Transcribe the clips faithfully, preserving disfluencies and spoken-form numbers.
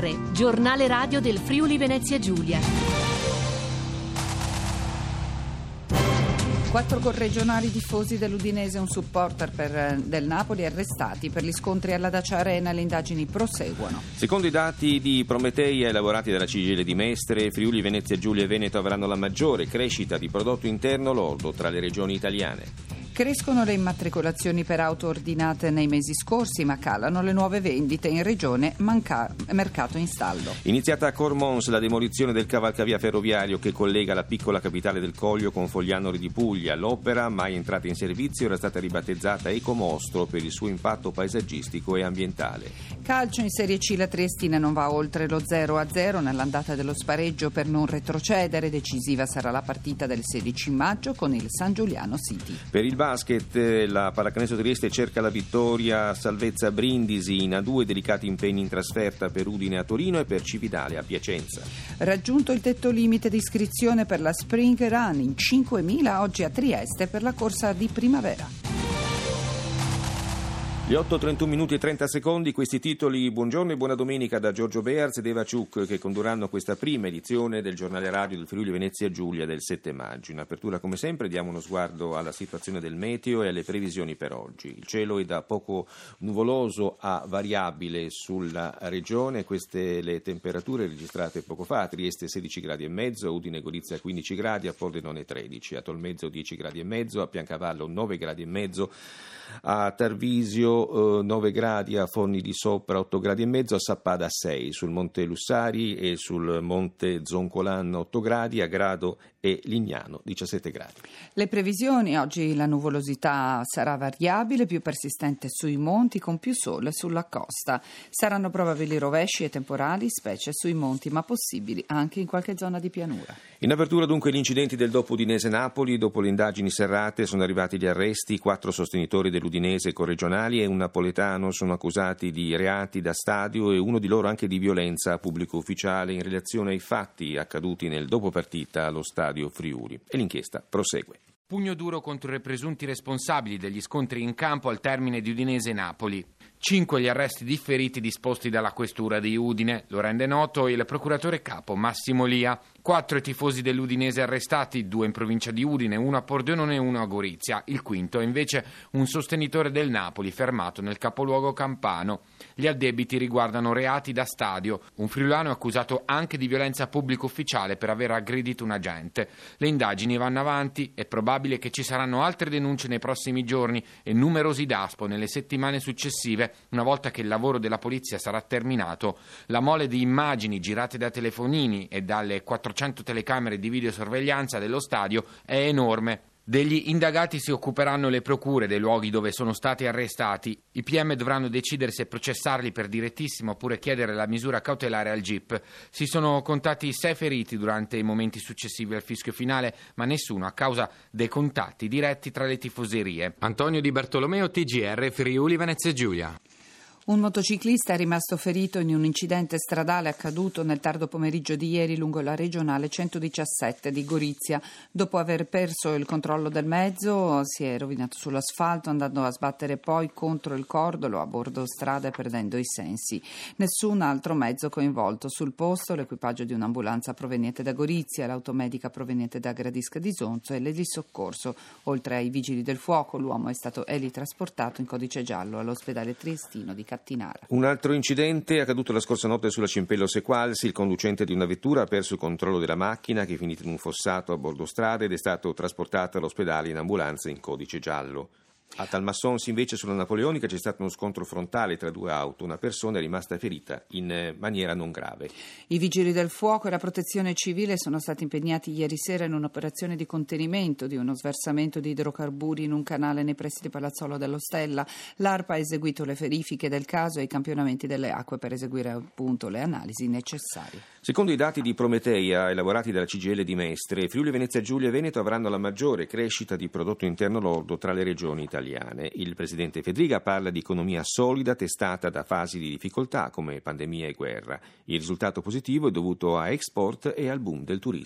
R, giornale radio del Friuli Venezia Giulia. Quattro corregionali tifosi dell'Udinese e un supporter per, del Napoli arrestati per gli scontri alla Dacia Arena. Le indagini proseguono. Secondo i dati di Prometeia elaborati dalla C G I L di Mestre, Friuli Venezia Giulia e Veneto avranno la maggiore crescita di prodotto interno lordo tra le regioni italiane. Crescono le immatricolazioni per auto ordinate nei mesi scorsi, ma calano le nuove vendite. In regione manca mercato in stallo. Iniziata a Cormons la demolizione del cavalcavia ferroviario che collega la piccola capitale del Coglio con Foglianori di Puglia. L'opera, mai entrata in servizio, era stata ribattezzata Ecomostro per il suo impatto paesaggistico e ambientale. Calcio in Serie C, la Triestina non va oltre lo zero a zero nell'andata dello spareggio per non retrocedere. Decisiva sarà la partita del sedici maggio con il San Giuliano City. Per il basket, la Pallacanestro Trieste cerca la vittoria, salvezza Brindisi in A due delicati impegni in trasferta per Udine a Torino e per Cividale a Piacenza. Raggiunto il tetto limite di iscrizione per la Spring Run, in cinquemila oggi a Trieste per la corsa di primavera. Le otto e trentuno minuti e trenta secondi, questi titoli. Buongiorno e buona domenica da Giorgio Bearz ed Eva Ciuc che condurranno questa prima edizione del giornale radio del Friuli Venezia Giulia del sette maggio. In apertura, come sempre, diamo uno sguardo alla situazione del meteo e alle previsioni per oggi. Il cielo è da poco nuvoloso a variabile sulla regione, queste le temperature registrate poco fa: a Trieste sedici gradi e mezzo, a Udine e Gorizia quindici gradi, a Pordenone tredici, a Tolmezzo dieci gradi e mezzo, a Piancavallo nove gradi e mezzo, a Tarvisio eh, nove gradi, a Forni di Sopra otto gradi e mezzo, a Sappada sei, sul Monte Lussari e sul Monte Zoncolan otto gradi, a Grado e Lignano diciassette gradi. Le previsioni: oggi la nuvolosità sarà variabile, più persistente sui monti, con più sole sulla costa. Saranno probabili rovesci e temporali, specie sui monti, ma possibili anche in qualche zona di pianura. In apertura dunque gli incidenti del dopo Udinese-Napoli. Dopo le indagini serrate sono arrivati gli arresti. Quattro sostenitori dell'Udinese corregionali e un napoletano sono accusati di reati da stadio e uno di loro anche di violenza a pubblico ufficiale in relazione ai fatti accaduti nel dopo partita allo stadio Friuli. E l'inchiesta prosegue. Pugno duro contro i presunti responsabili degli scontri in campo al termine di Udinese-Napoli. Cinque gli arresti differiti disposti dalla questura di Udine, lo rende noto il procuratore capo Massimo Lia. Quattro i tifosi dell'Udinese arrestati, due in provincia di Udine, uno a Pordenone e uno a Gorizia. Il quinto è invece un sostenitore del Napoli fermato nel capoluogo campano. Gli addebiti riguardano reati da stadio. Un friulano è accusato anche di violenza pubblico ufficiale per aver aggredito un agente. Le indagini vanno avanti, è probabile che ci saranno altre denunce nei prossimi giorni e numerosi daspo nelle settimane successive, una volta che il lavoro della polizia sarà terminato. La mole di immagini girate da telefonini e dalle quattrocento telecamere di videosorveglianza dello stadio è enorme. Degli indagati si occuperanno le procure dei luoghi dove sono stati arrestati. I P M dovranno decidere se processarli per direttissima oppure chiedere la misura cautelare al G I P. Si sono contati sei feriti durante i momenti successivi al fischio finale, ma nessuno a causa dei contatti diretti tra le tifoserie. Antonio Di Bartolomeo, T G R, Friuli Venezia Giulia. Un motociclista è rimasto ferito in un incidente stradale accaduto nel tardo pomeriggio di ieri lungo la regionale centodiciassette di Gorizia. Dopo aver perso il controllo del mezzo si è rovinato sull'asfalto, andando a sbattere poi contro il cordolo a bordo strada e perdendo i sensi. Nessun altro mezzo coinvolto. Sul posto l'equipaggio di un'ambulanza proveniente da Gorizia, l'automedica proveniente da Gradisca di Zonzo e le di soccorso. Oltre ai vigili del fuoco, l'uomo è stato elitrasportato in codice giallo all'ospedale triestino di Cattinara. Un altro incidente è accaduto la scorsa notte sulla Cimpello Sequalsi. Il conducente di una vettura ha perso il controllo della macchina, che è finita in un fossato a bordo strada ed è stato trasportato all'ospedale in ambulanza in codice giallo. A Talmassons invece sulla Napoleonica c'è stato uno scontro frontale tra due auto. Una persona è rimasta ferita in maniera non grave. I vigili del fuoco e la protezione civile sono stati impegnati ieri sera in un'operazione di contenimento di uno sversamento di idrocarburi in un canale nei pressi di Palazzolo dello Stella. L'ARPA ha eseguito le verifiche del caso e i campionamenti delle acque per eseguire appunto le analisi necessarie. Secondo i dati di Prometeia elaborati dalla C G I L di Mestre, Friuli Venezia Giulia e Veneto avranno la maggiore crescita di prodotto interno lordo tra le regioni italiane. Il presidente Fedriga parla di economia solida testata da fasi di difficoltà come pandemia e guerra. Il risultato positivo è dovuto a export e al boom del turismo.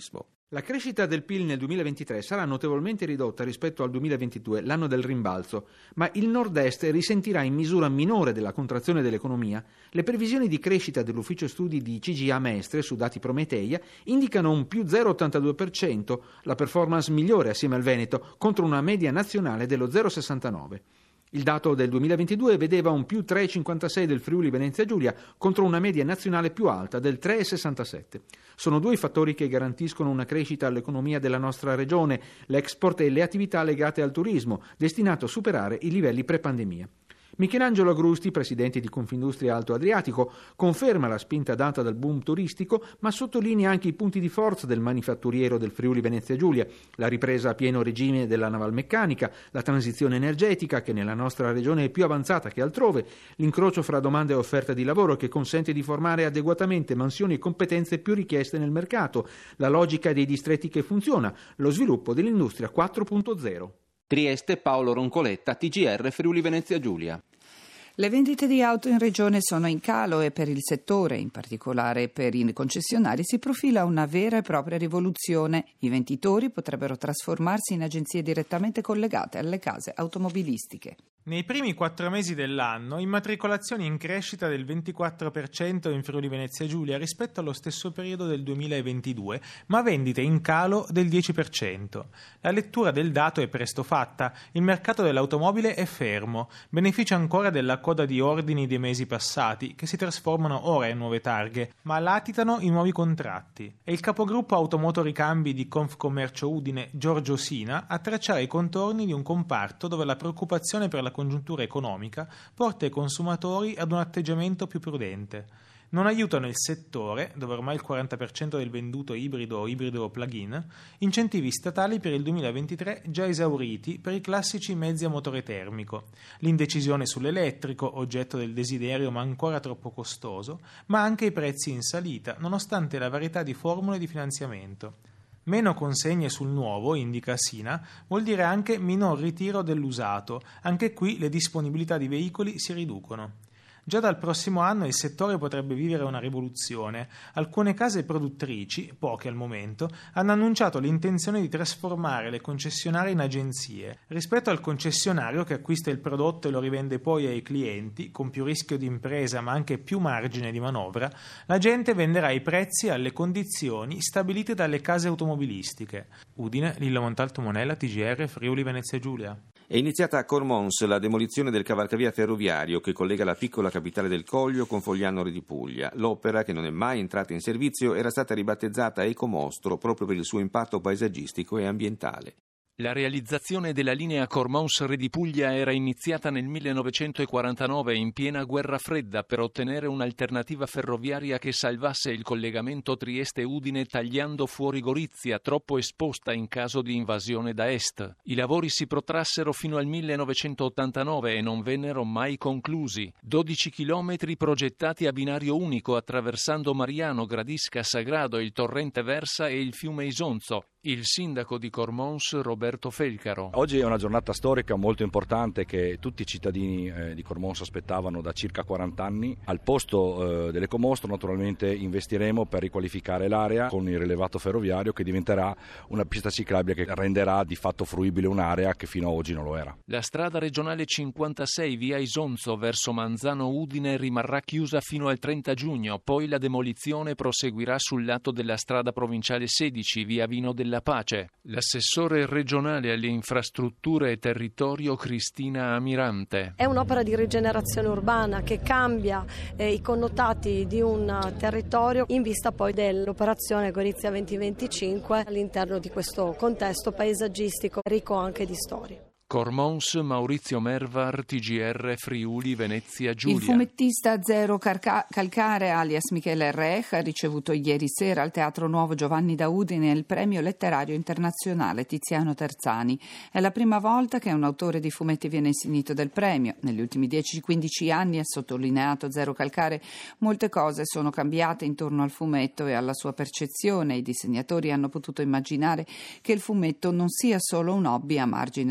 La crescita del P I L nel duemilaventitré sarà notevolmente ridotta rispetto al duemilaventidue, l'anno del rimbalzo, ma il Nord-Est risentirà in misura minore della contrazione dell'economia. Le previsioni di crescita dell'ufficio studi di C G I A Mestre su dati Prometeia indicano un più zero virgola ottantadue per cento, la performance migliore assieme al Veneto, contro una media nazionale dello zero virgola sessantanove per cento. Il dato del duemilaventidue vedeva un più tre virgola cinquantasei del Friuli Venezia Giulia contro una media nazionale più alta del tre virgola sessantasette. Sono due i fattori che garantiscono una crescita all'economia della nostra regione, l'export e le attività legate al turismo, destinato a superare i livelli pre-pandemia. Michelangelo Agrusti, presidente di Confindustria Alto Adriatico, conferma la spinta data dal boom turistico, ma sottolinea anche i punti di forza del manifatturiero del Friuli Venezia Giulia, la ripresa a pieno regime della navalmeccanica, la transizione energetica che nella nostra regione è più avanzata che altrove, l'incrocio fra domanda e offerta di lavoro che consente di formare adeguatamente mansioni e competenze più richieste nel mercato, la logica dei distretti che funziona, lo sviluppo dell'industria quattro punto zero. Trieste, Paolo Roncoletta, T G R Friuli Venezia Giulia. Le vendite di auto in regione sono in calo e per il settore, in particolare per i concessionari, si profila una vera e propria rivoluzione. I venditori potrebbero trasformarsi in agenzie direttamente collegate alle case automobilistiche. Nei primi quattro mesi dell'anno, immatricolazioni in crescita del ventiquattro per cento in Friuli Venezia Giulia rispetto allo stesso periodo del duemilaventidue, ma vendite in calo del dieci per cento. La lettura del dato è presto fatta. Il mercato dell'automobile è fermo, beneficia ancora della coda di ordini dei mesi passati, che si trasformano ora in nuove targhe, ma latitano i nuovi contratti. È il capogruppo Automoto Ricambi di Confcommercio Udine, Giorgio Sina, a tracciare i contorni di un comparto dove la preoccupazione per la congiuntura economica porta i consumatori ad un atteggiamento più prudente. Non aiutano il settore, dove ormai il quaranta per cento del venduto è ibrido o ibrido plug-in, incentivi statali per il duemilaventitré già esauriti per i classici mezzi a motore termico, l'indecisione sull'elettrico, oggetto del desiderio ma ancora troppo costoso, ma anche i prezzi in salita, nonostante la varietà di formule di finanziamento. Meno consegne sul nuovo, indica Sina, vuol dire anche minor ritiro dell'usato. Anche qui le disponibilità di veicoli si riducono. Già dal prossimo anno il settore potrebbe vivere una rivoluzione. Alcune case produttrici, poche al momento, hanno annunciato l'intenzione di trasformare le concessionarie in agenzie. Rispetto al concessionario che acquista il prodotto e lo rivende poi ai clienti, con più rischio di impresa ma anche più margine di manovra, l'agente venderà i prezzi alle condizioni stabilite dalle case automobilistiche. Udine, Lillo Montalto Monella, T G R, Friuli Venezia Giulia. È iniziata a Cormons la demolizione del cavalcavia ferroviario che collega la piccola capitale del Coglio con Fogliano di Puglia. L'opera, che non è mai entrata in servizio, era stata ribattezzata Ecomostro proprio per il suo impatto paesaggistico e ambientale. La realizzazione della linea Cormons-Re Puglia era iniziata nel millenovecentoquarantanove in piena guerra fredda per ottenere un'alternativa ferroviaria che salvasse il collegamento Trieste-Udine tagliando fuori Gorizia, troppo esposta in caso di invasione da est. I lavori si protrassero fino al millenovecentottantanove e non vennero mai conclusi. dodici chilometri progettati a binario unico attraversando Mariano, Gradisca, Sagrado, il torrente Versa e il fiume Isonzo. Il sindaco di Cormons, Roberto Felcaro. Oggi è una giornata storica molto importante che tutti i cittadini eh, di Cormons aspettavano da circa quaranta anni. Al posto eh, dell'Ecomostro naturalmente investiremo per riqualificare l'area con il rilevato ferroviario che diventerà una pista ciclabile che renderà di fatto fruibile un'area che fino ad oggi non lo era. La strada regionale cinquantasei via Isonzo verso Manzano Udine rimarrà chiusa fino al trenta giugno, poi la demolizione proseguirà sul lato della strada provinciale sedici via Vino della Pace. L'assessore regionale alle infrastrutture e territorio Cristina Amirante. È un'opera di rigenerazione urbana che cambia eh, i connotati di un territorio in vista poi dell'operazione Gorizia duemilaventicinque all'interno di questo contesto paesaggistico ricco anche di storie. Cormons, Maurizio Mervar, T G R, Friuli, Venezia Giulia. Il fumettista Zero Carca- Calcare alias Michele Rech ha ricevuto ieri sera al Teatro Nuovo Giovanni da Udine il premio letterario internazionale Tiziano Terzani. È la prima volta che un autore di fumetti viene insignito del premio. Negli ultimi dieci quindici anni, ha sottolineato Zero Calcare, molte cose sono cambiate intorno al fumetto e alla sua percezione. I disegnatori hanno potuto immaginare che il fumetto non sia solo un hobby a margine del proprio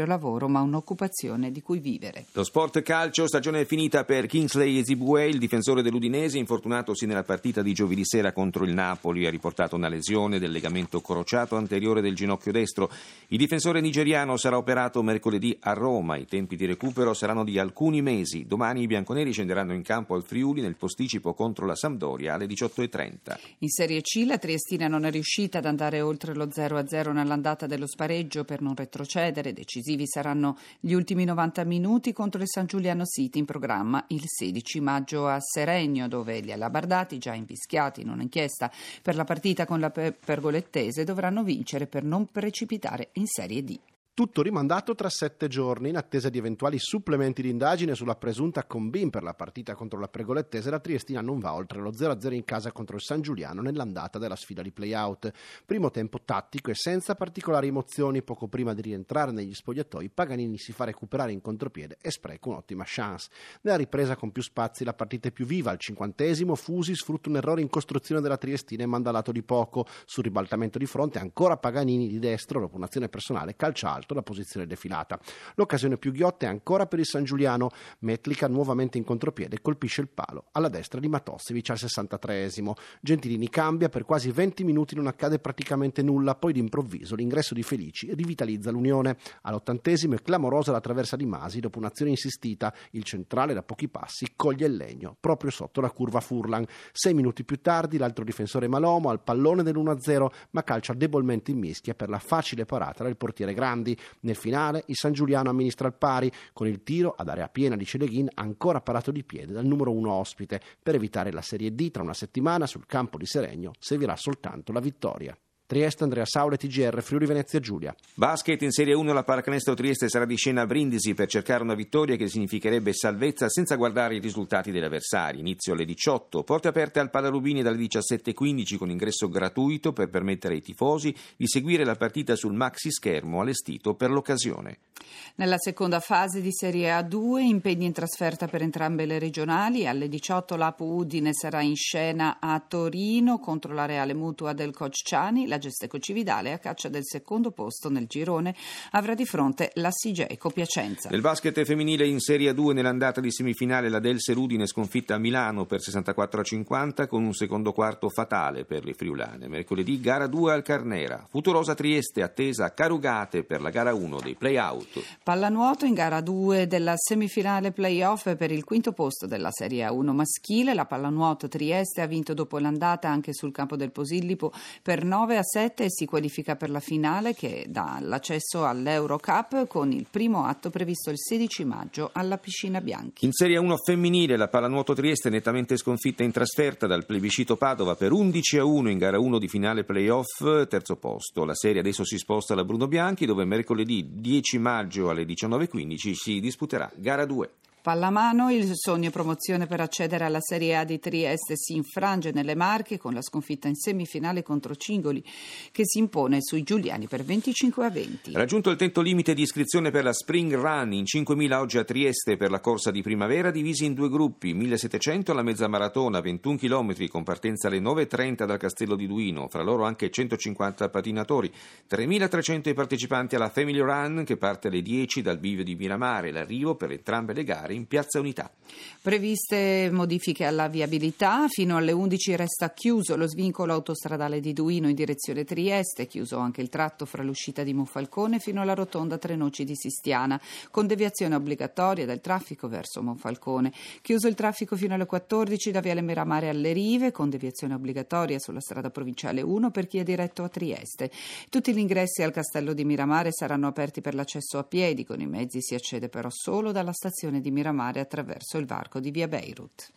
proprio lavoro, ma un'occupazione di cui vivere. Lo sport calcio, stagione finita per Kingsley Ezibue, il difensore dell'Udinese, infortunatosi nella partita di giovedì sera contro il Napoli, ha riportato una lesione del legamento crociato anteriore del ginocchio destro. Il difensore nigeriano sarà operato mercoledì a Roma, i tempi di recupero saranno di alcuni mesi. Domani i bianconeri scenderanno in campo al Friuli nel posticipo contro la Sampdoria alle diciotto e trenta. In Serie C la Triestina non è riuscita ad andare oltre lo zero a zero nell'andata dello spareggio per non retrocedere. Decisivi saranno gli ultimi novanta minuti contro il San Giuliano City, in programma il sedici maggio a Seregno, dove gli alabardati, già invischiati in un'inchiesta per la partita con la Pergolettese, dovranno vincere per non precipitare in Serie D. Tutto rimandato tra sette giorni in attesa di eventuali supplementi di indagine sulla presunta combin per la partita contro la Pergolettese. La Triestina non va oltre lo zero a zero in casa contro il San Giuliano nell'andata della sfida di play-out. Primo tempo tattico e senza particolari emozioni. Poco prima di rientrare negli spogliatoi, Paganini si fa recuperare in contropiede e spreca un'ottima chance. Nella ripresa con più spazi la partita è più viva. Al cinquantesimo Fusi sfrutta un errore in costruzione della Triestina e manda a lato di poco. Sul ribaltamento di fronte ancora Paganini di destro, dopo un'azione personale, calcia alto la posizione defilata. L'occasione più ghiotta è ancora per il San Giuliano. Metlica nuovamente in contropiede colpisce il palo alla destra di Matossevic al sessantatreesimo. Gentilini cambia, per quasi venti minuti non accade praticamente nulla, poi d'improvviso l'ingresso di Felici rivitalizza l'Unione. All'ottantesimo è clamorosa la traversa di Masi dopo un'azione insistita. Il centrale da pochi passi coglie il legno proprio sotto la curva Furlan. Sei minuti più tardi l'altro difensore Malomo al pallone dell'uno a zero, ma calcia debolmente in mischia per la facile parata del portiere Grandi. Nel finale il San Giuliano amministra il pari con il tiro ad area piena di Celeghin, ancora parato di piede dal numero uno ospite. Per evitare la Serie D tra una settimana sul campo di Seregno servirà soltanto la vittoria. Trieste, Andrea Saule, T G R, Friuli Venezia Giulia. Basket in Serie uno, la Pallacanestro Trieste sarà di scena a Brindisi per cercare una vittoria che significherebbe salvezza senza guardare i risultati degli avversari. Inizio alle diciotto, porte aperte al Pallarubini dalle diciassette e quindici con ingresso gratuito per permettere ai tifosi di seguire la partita sul maxi schermo allestito per l'occasione. Nella seconda fase di Serie A due, impegni in trasferta per entrambe le regionali. Alle diciotto l'Apu Udine sarà in scena a Torino contro la Reale Mutua del coach Ciani. La Gesteco Cividale, a caccia del secondo posto nel girone, avrà di fronte la Sigeco Piacenza. Nel basket femminile in Serie A due, nell'andata di semifinale, la Delser Udine sconfitta a Milano per sessantaquattro a cinquanta con un secondo quarto fatale per le friulane. Mercoledì gara due al Carnera. Futurosa Trieste attesa a Carugate per la gara uno dei play-out. Pallanuoto in gara due della semifinale play-off per il quinto posto della Serie A uno maschile. La Pallanuoto Trieste ha vinto dopo l'andata anche sul campo del Posillipo per nove a sette e si qualifica per la finale che dà l'accesso all'Eurocup con il primo atto previsto il sedici maggio alla Piscina Bianchi. In Serie A uno femminile la Pallanuoto Trieste nettamente sconfitta in trasferta dal plebiscito Padova per undici a uno in gara uno di finale playoff, terzo posto. La serie adesso si sposta alla Bruno Bianchi, dove mercoledì dieci maggio alle diciannove e quindici si disputerà gara due. Pallamano, il sogno promozione per accedere alla Serie A di Trieste si infrange nelle Marche con la sconfitta in semifinale contro Cingoli, che si impone sui giuliani per venticinque a venti. Raggiunto il tetto limite di iscrizione per la Spring Run, in cinquemila oggi a Trieste per la corsa di primavera, divisi in due gruppi, millesettecento la mezza maratona, ventuno chilometri con partenza alle nove e trenta dal Castello di Duino, fra loro anche centocinquanta patinatori, tremilatrecento i partecipanti alla Family Run che parte alle dieci dal bivio di Miramare, l'arrivo per entrambe le gare in Piazza Unità. Previste modifiche alla viabilità, fino alle undici resta chiuso lo svincolo autostradale di Duino in direzione Trieste, chiuso anche il tratto fra l'uscita di Monfalcone fino alla rotonda Tre Noci di Sistiana, con deviazione obbligatoria del traffico verso Monfalcone. Chiuso il traffico fino alle quattordici da Viale Miramare alle Rive, con deviazione obbligatoria sulla strada provinciale uno per chi è diretto a Trieste. Tutti gli ingressi al Castello di Miramare saranno aperti per l'accesso a piedi, con i mezzi si accede però solo dalla stazione di Miramare attraverso il varco di via Beirut.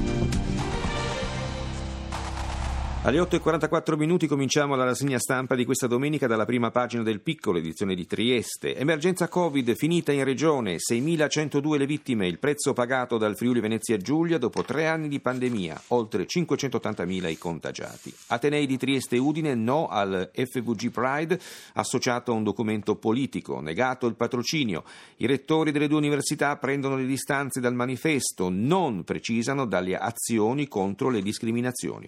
Alle otto e quarantaquattro minuti cominciamo la rassegna stampa di questa domenica dalla prima pagina del Piccolo, edizione di Trieste. Emergenza Covid finita in regione, seimilacentodue le vittime, il prezzo pagato dal Friuli Venezia Giulia dopo tre anni di pandemia, oltre cinquecentottantamila i contagiati. Atenei di Trieste e Udine no al F V G Pride, associato a un documento politico, negato il patrocinio. I rettori delle due università prendono le distanze dal manifesto, non precisano dalle azioni contro le discriminazioni.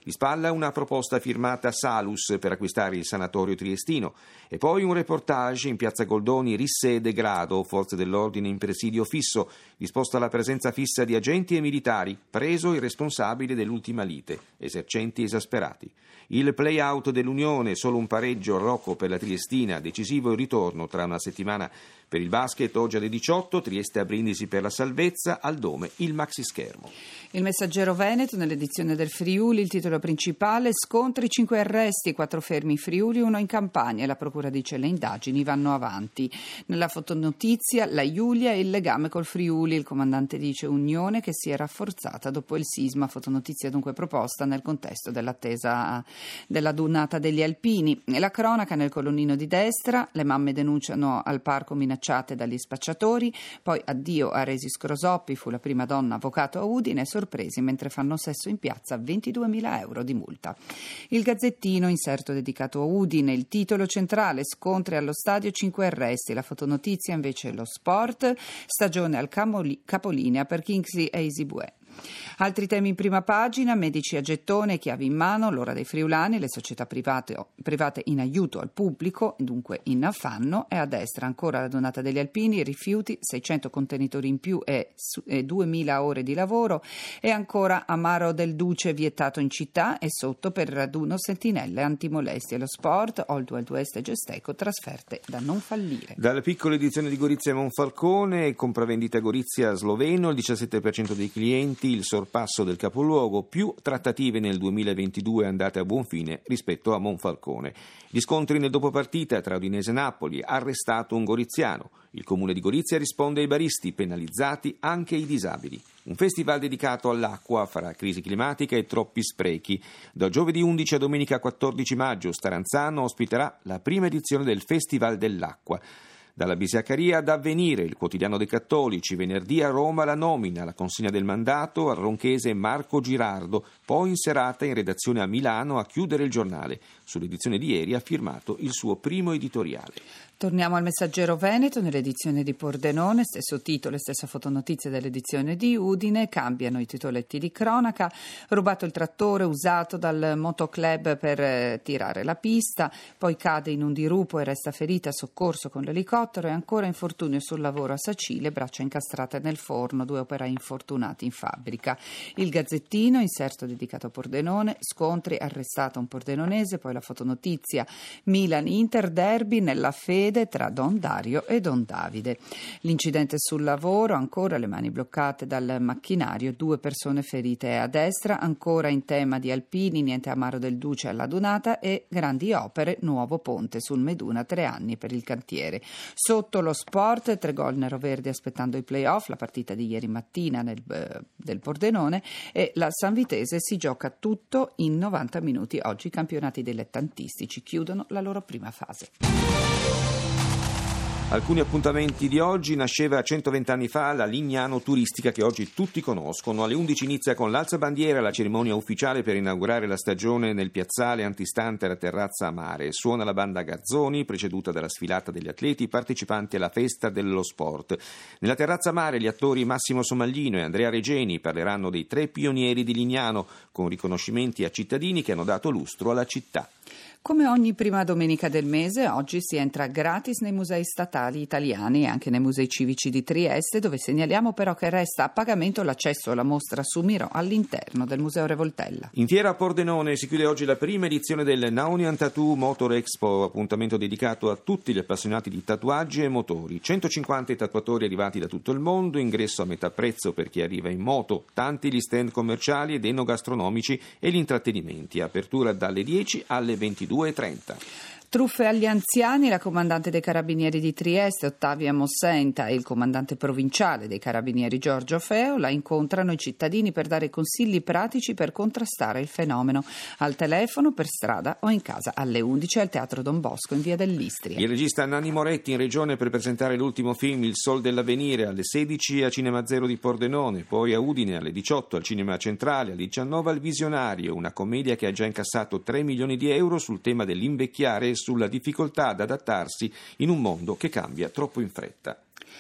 Di spalla una proposta firmata Salus per acquistare il sanatorio triestino e poi un reportage in piazza Goldoni, risse e degrado, forze dell'ordine in presidio fisso, disposta la presenza fissa di agenti e militari, preso il responsabile dell'ultima lite, esercenti esasperati. Il play-out dell'Unione, solo un pareggio, Rocco per la Triestina, decisivo il ritorno tra una settimana per il basket, oggi alle diciotto, Trieste a Brindisi per la salvezza, al Dome il maxischermo. Il Messaggero Veneto, nell'edizione del Friuli, il titolo principale: scontri, cinque arresti, quattro fermi in Friuli, uno in Campania, la procura dice le indagini vanno avanti. Nella fotonotizia la Giulia e il legame col Friuli, il comandante dice unione che si è rafforzata dopo il sisma, fotonotizia dunque proposta nel contesto dell'attesa della dunata degli alpini. E la cronaca nel colonnino di destra: le mamme denunciano al parco minacciate dagli spacciatori, poi addio a Resi Scrosoppi, fu la prima donna avvocato a Udine, sorpresi mentre fanno sesso in piazza, ventiduemila euro di multa. Il Gazzettino, inserto dedicato a Udine, il titolo centrale: scontri allo stadio, cinque arresti, la fotonotizia invece lo sport, stagione al camoli- capolinea per Kingsley e Isibue. Altri temi in prima pagina: medici a gettone, chiavi in mano, l'ora dei friulani, le società private, private in aiuto al pubblico, dunque in affanno. E a destra ancora la donata degli alpini, rifiuti, seicento contenitori in più e, e duemila ore di lavoro. E ancora Amaro del Duce vietato in città e sotto per raduno sentinelle antimolestie. Lo sport, Old Wild West e Gesteco, trasferte da non fallire. Dalla piccola edizione di Gorizia e Monfalcone, compravendita Gorizia sloveno, il diciassette per cento dei clienti, il sorpasso del capoluogo, più trattative nel duemilaventidue andate a buon fine rispetto a Monfalcone. Gli scontri nel dopopartita tra Udinese e Napoli, arrestato un goriziano. Il comune di Gorizia risponde ai baristi, penalizzati anche i disabili. Un festival dedicato all'acqua fra crisi climatica e troppi sprechi. Da giovedì undici a domenica quattordici maggio Staranzano ospiterà la prima edizione del Festival dell'Acqua. Dalla Bisiaccaria ad Avvenire, il quotidiano dei cattolici, venerdì a Roma la nomina, la consegna del mandato al ronchese Marco Girardo, poi in serata in redazione a Milano a chiudere il giornale. Sull'edizione di ieri ha firmato il suo primo editoriale. Torniamo al Messaggero Veneto, nell'edizione di Pordenone, stesso titolo e stessa fotonotizia dell'edizione di Udine, cambiano i titoletti di cronaca: rubato il trattore usato dal motoclub per eh, tirare la pista, poi cade in un dirupo e resta ferita, soccorso con l'elicottero, e ancora infortunio sul lavoro a Sacile, braccia incastrate nel forno, due operai infortunati in fabbrica. Il Gazzettino, inserto dedicato a Pordenone, scontri, arrestato un pordenonese, poi la fotonotizia Milan-Inter, derby nella fede tra Don Dario e Don Davide. L'incidente sul lavoro, ancora le mani bloccate dal macchinario, due persone ferite a destra, ancora in tema di alpini, niente Amaro del Duce alla dunata e grandi opere, nuovo ponte sul Meduna, tre anni per il cantiere. Sotto lo sport, tre gol neroverdi aspettando i play-off, la partita di ieri mattina nel, eh, del Pordenone, e la Sanvitese si gioca tutto in novanta minuti. Oggi i campionati dilettantistici chiudono la loro prima fase. Alcuni appuntamenti di oggi: nasceva centoventi anni fa la Lignano turistica che oggi tutti conoscono. Alle undici inizia con l'alzabandiera la cerimonia ufficiale per inaugurare la stagione nel piazzale antistante la terrazza a mare. Suona la banda Garzoni, preceduta dalla sfilata degli atleti partecipanti alla festa dello sport. Nella terrazza a mare gli attori Massimo Somaglino e Andrea Regeni parleranno dei tre pionieri di Lignano, con riconoscimenti a cittadini che hanno dato lustro alla città. Come ogni prima domenica del mese, oggi si entra gratis nei musei statali italiani e anche nei musei civici di Trieste, dove segnaliamo però che resta a pagamento l'accesso alla mostra su Miro all'interno del Museo Revoltella. In fiera a Pordenone si chiude oggi la prima edizione del Naunian Tattoo Motor Expo, appuntamento dedicato a tutti gli appassionati di tatuaggi e motori. centocinquanta i tatuatori arrivati da tutto il mondo, ingresso a metà prezzo per chi arriva in moto, tanti gli stand commerciali ed enogastronomici e gli intrattenimenti. Apertura dalle dieci alle ventidue e trenta. Truffe agli anziani, la comandante dei Carabinieri di Trieste, Ottavia Mossenta, e il comandante provinciale dei Carabinieri, Giorgio Feo, la incontrano i cittadini per dare consigli pratici per contrastare il fenomeno. Al telefono, per strada o in casa, alle undici al Teatro Don Bosco in via dell'Istria. Il regista Nanni Moretti in regione per presentare l'ultimo film Il Sol dell'Avvenire alle sedici a Cinema Zero di Pordenone, poi a Udine alle diciotto al Cinema Centrale, alle diciannove al Visionario, una commedia che ha già incassato tre milioni di euro sul tema dell'invecchiare e sulla difficoltà ad adattarsi in un mondo che cambia troppo in fretta.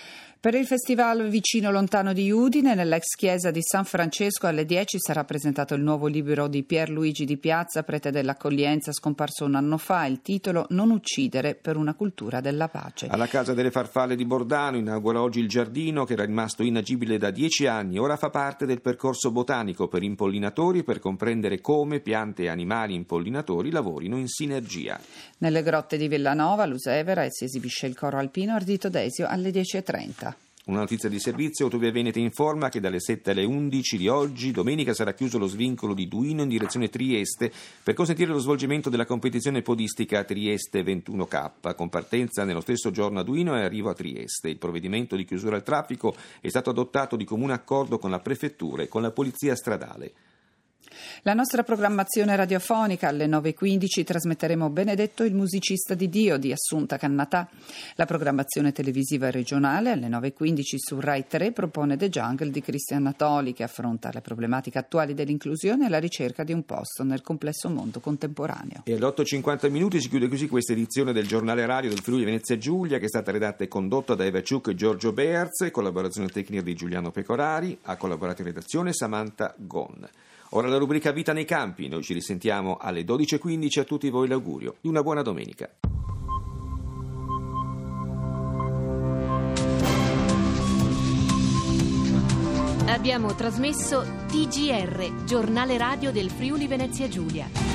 Per il festival Vicino Lontano di Udine, nell'ex chiesa di San Francesco alle dieci sarà presentato il nuovo libro di Pierluigi Di Piazza, prete dell'accoglienza, scomparso un anno fa. Il titolo Non uccidere per una cultura della pace. Alla Casa delle Farfalle di Bordano inaugura oggi il giardino che era rimasto inagibile da dieci anni. Ora fa parte del percorso botanico per impollinatori per comprendere come piante e animali impollinatori lavorino in sinergia. Nelle grotte di Villanova, Lusevera, si esibisce il coro alpino Ardito Desio alle dieci e trenta. Una notizia di servizio: Autovie Venete informa che dalle sette alle undici di oggi, domenica, sarà chiuso lo svincolo di Duino in direzione Trieste per consentire lo svolgimento della competizione podistica Trieste ventuno K, con partenza nello stesso giorno a Duino e arrivo a Trieste. Il provvedimento di chiusura al traffico è stato adottato di comune accordo con la prefettura e con la polizia stradale. La nostra programmazione radiofonica: alle nove e quindici trasmetteremo Benedetto il musicista di Dio di Assunta Cannatà. La programmazione televisiva regionale alle nove e quindici su Rai tre propone The Jungle di Cristian Natoli, che affronta le problematiche attuali dell'inclusione e la ricerca di un posto nel complesso mondo contemporaneo. E alle otto e cinquanta minuti si chiude così questa edizione del giornale radio del Friuli Venezia Giulia, che è stata redatta e condotta da Eva Ciuc e Giorgio Bearz, collaborazione tecnica di Giuliano Pecorari, ha collaborato in redazione Samantha Gon. Ora la rubrica Vita nei campi. Noi ci risentiamo alle dodici e quindici. A tutti voi l'augurio di una buona domenica. Abbiamo trasmesso T G R, giornale radio del Friuli Venezia Giulia.